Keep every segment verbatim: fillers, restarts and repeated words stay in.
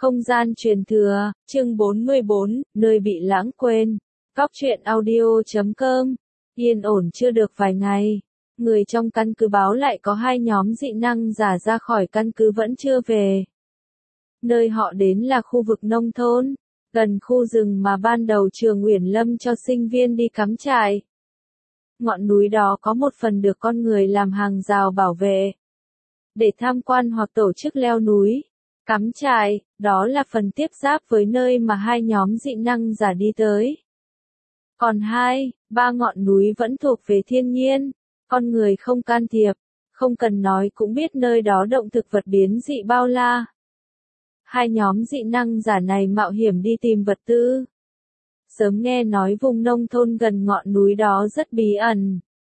Không gian truyền thừa, chương bốn mươi bốn, nơi bị lãng quên. Góc truyện audio chấm com. Yên ổn chưa được vài ngày, người trong căn cứ báo lại có hai nhóm dị năng giả ra khỏi căn cứ vẫn chưa về. Nơi họ đến là khu vực nông thôn, gần khu rừng mà ban đầu trường Uyển Lâm cho sinh viên đi cắm trại. Ngọn núi đó có một phần được con người làm hàng rào bảo vệ, để tham quan hoặc tổ chức leo núi, cắm trại, đó là phần tiếp giáp với nơi mà hai nhóm dị năng giả đi tới. Còn hai, ba ngọn núi vẫn thuộc về thiên nhiên, con người không can thiệp, không cần nói cũng biết nơi đó động thực vật biến dị bao la. Hai nhóm dị năng giả này mạo hiểm đi tìm vật tư. Sớm nghe nói vùng nông thôn gần ngọn núi đó rất bí ẩn.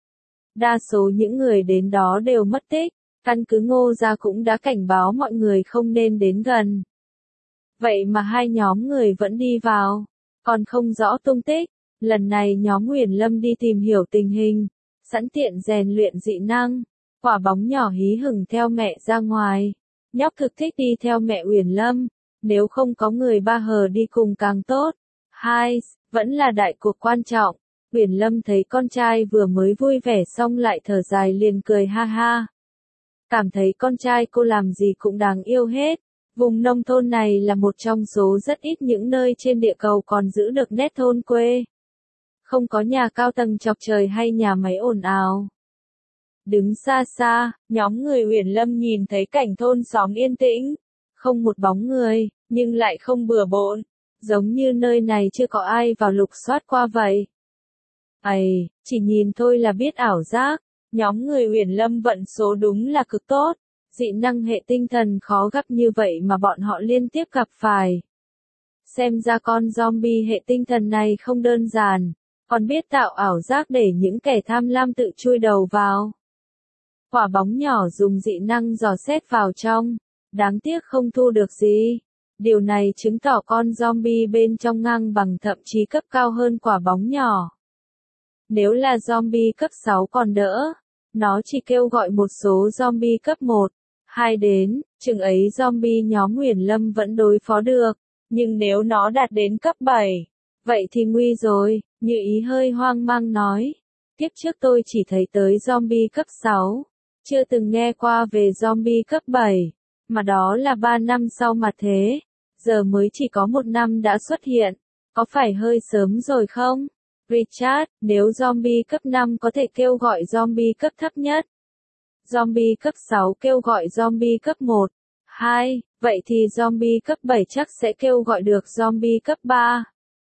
Đa số những người đến đó đều mất tích, căn cứ Ngô Gia cũng đã cảnh báo mọi người không nên đến gần. Vậy mà hai nhóm người vẫn đi vào, còn không rõ tung tích. Lần này nhóm Uyển Lâm đi tìm hiểu tình hình, sẵn tiện rèn luyện dị năng. Quả bóng nhỏ hí hửng theo mẹ ra ngoài. Nhóc thực thích đi theo mẹ Uyển Lâm, nếu không có người ba hờ đi cùng càng tốt. Hai, vẫn là đại cuộc quan trọng. Uyển Lâm thấy con trai vừa mới vui vẻ xong lại thở dài liền cười ha ha. Cảm thấy con trai cô làm gì cũng đáng yêu hết. Vùng nông thôn này là một trong số rất ít những nơi trên địa cầu còn giữ được nét thôn quê. Không có nhà cao tầng chọc trời hay nhà máy ồn ào. Đứng xa xa, nhóm người Uyển Lâm nhìn thấy cảnh thôn xóm yên tĩnh, không một bóng người, nhưng lại không bừa bộn, giống như nơi này chưa có ai vào lục soát qua vậy. Ây, chỉ nhìn thôi là biết ảo giác, nhóm người Uyển Lâm vận số đúng là cực tốt, dị năng hệ tinh thần khó gặp như vậy mà bọn họ liên tiếp gặp phải. Xem ra con zombie hệ tinh thần này không đơn giản, còn biết tạo ảo giác để những kẻ tham lam tự chui đầu vào. Quả bóng nhỏ dùng dị năng dò xét vào trong, đáng tiếc không thu được gì. Điều này chứng tỏ con zombie bên trong ngang bằng thậm chí cấp cao hơn quả bóng nhỏ. Nếu là zombie cấp sáu còn đỡ, nó chỉ kêu gọi một số zombie cấp một, hai đến, chừng ấy zombie nhóm Uyển Lâm vẫn đối phó được. Nhưng nếu nó đạt đến cấp bảy, vậy thì nguy rồi, Như Ý hơi hoang mang nói. Kiếp trước tôi chỉ thấy tới zombie cấp sáu, chưa từng nghe qua về zombie cấp bảy, mà đó là ba năm sau mà thế, giờ mới chỉ có một năm đã xuất hiện, có phải hơi sớm rồi không? Richard, nếu zombie cấp năm có thể kêu gọi zombie cấp thấp nhất, zombie cấp sáu kêu gọi zombie cấp một, hai, vậy thì zombie cấp bảy chắc sẽ kêu gọi được zombie cấp ba.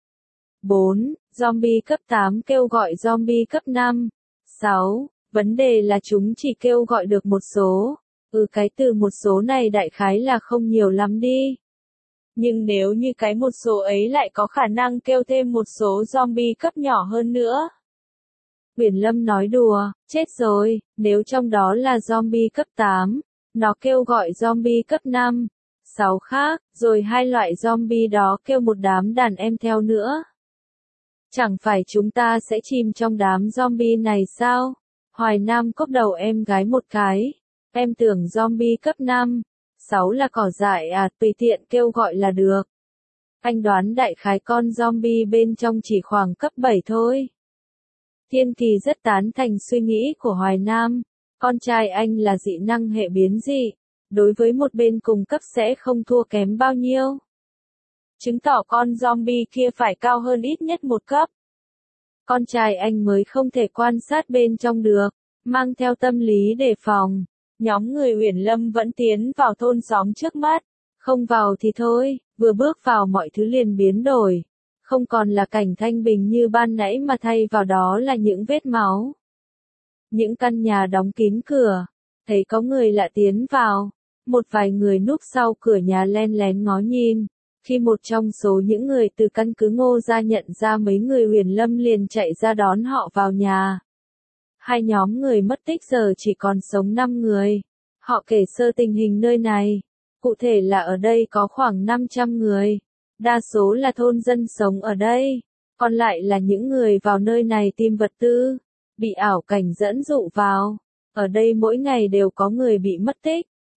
bốn, zombie cấp tám kêu gọi zombie cấp năm. sáu, vấn đề là chúng chỉ kêu gọi được một số. Ừ, cái từ một số này đại khái là không nhiều lắm đi. Nhưng nếu như cái một số ấy lại có khả năng kêu thêm một số zombie cấp nhỏ hơn nữa. Uyển Lâm nói đùa, chết rồi, nếu trong đó là zombie cấp tám, nó kêu gọi zombie cấp năm, sáu khác, rồi hai loại zombie đó kêu một đám đàn em theo nữa. Chẳng phải chúng ta sẽ chìm trong đám zombie này sao? Hoài Nam cốc đầu em gái một cái. Em tưởng zombie cấp năm, sáu là cỏ dại à, tùy tiện kêu gọi là được. Anh đoán đại khái con zombie bên trong chỉ khoảng cấp bảy thôi. Thiên Kỳ rất tán thành suy nghĩ của Hoài Nam. Con trai anh là dị năng hệ biến dị, đối với một bên cùng cấp sẽ không thua kém bao nhiêu. Chứng tỏ con zombie kia phải cao hơn ít nhất một cấp. Con trai anh mới không thể quan sát bên trong được, mang theo tâm lý đề phòng. Nhóm người Uyển Lâm vẫn tiến vào thôn xóm trước mắt, không vào thì thôi, vừa bước vào mọi thứ liền biến đổi. Không còn là cảnh thanh bình như ban nãy mà thay vào đó là những vết máu. Những căn nhà đóng kín cửa, thấy có người lạ tiến vào, một vài người núp sau cửa nhà len lén ngó nhìn. Khi một trong số những người từ căn cứ Ngô Gia nhận ra mấy người Uyển Lâm liền chạy ra đón họ vào nhà. Hai nhóm người mất tích giờ chỉ còn sống năm người. Họ kể sơ tình hình nơi này. Cụ thể là ở đây có khoảng năm trăm người. Đa số là thôn dân sống ở đây. Còn lại là những người vào nơi này tìm vật tư. Bị ảo cảnh dẫn dụ vào. Ở đây mỗi ngày đều có người bị mất tích.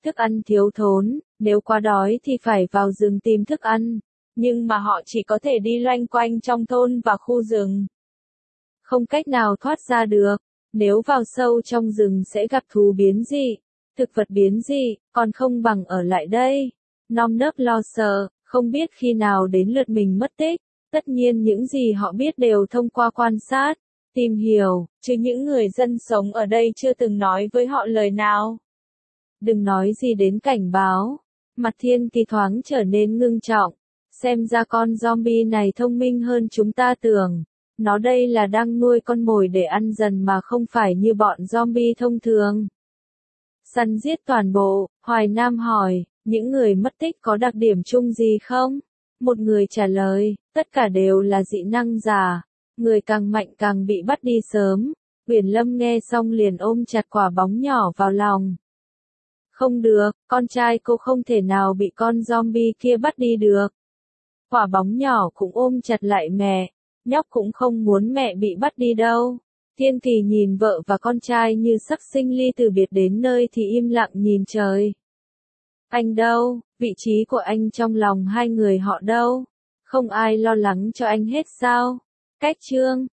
thức ăn thiếu thốn, nếu quá đói thì phải vào rừng tìm thức ăn, nhưng mà họ chỉ có thể đi loanh quanh trong thôn và khu rừng. Không cách nào thoát ra được, nếu vào sâu trong rừng sẽ gặp thú biến dị, thực vật biến dị, còn không bằng ở lại đây. Nơm nớp lo sợ, không biết khi nào đến lượt mình mất tích, tất nhiên những gì họ biết đều thông qua quan sát, tìm hiểu, chứ những người dân sống ở đây chưa từng nói với họ lời nào. Đừng nói gì đến cảnh báo. Mặt Thiên Kỳ thoáng trở nên ngưng trọng. Xem ra con zombie này thông minh hơn chúng ta tưởng. Nó đây là đang nuôi con mồi để ăn dần mà không phải như bọn zombie thông thường. Săn giết toàn bộ, Hoài Nam hỏi, những người mất tích có đặc điểm chung gì không? Một người trả lời, tất cả đều là dị năng giả. Người càng mạnh càng bị bắt đi sớm. Uyển Lâm nghe xong liền ôm chặt quả bóng nhỏ vào lòng. Không được, con trai cô không thể nào bị con zombie kia bắt đi được. Quả bóng nhỏ cũng ôm chặt lại mẹ, nhóc cũng không muốn mẹ bị bắt đi đâu. Thiên Kỳ nhìn vợ và con trai như sắp sinh ly từ biệt đến nơi thì im lặng nhìn trời. Anh đâu, vị trí của anh trong lòng hai người họ đâu? Không ai lo lắng cho anh hết sao? Cách chương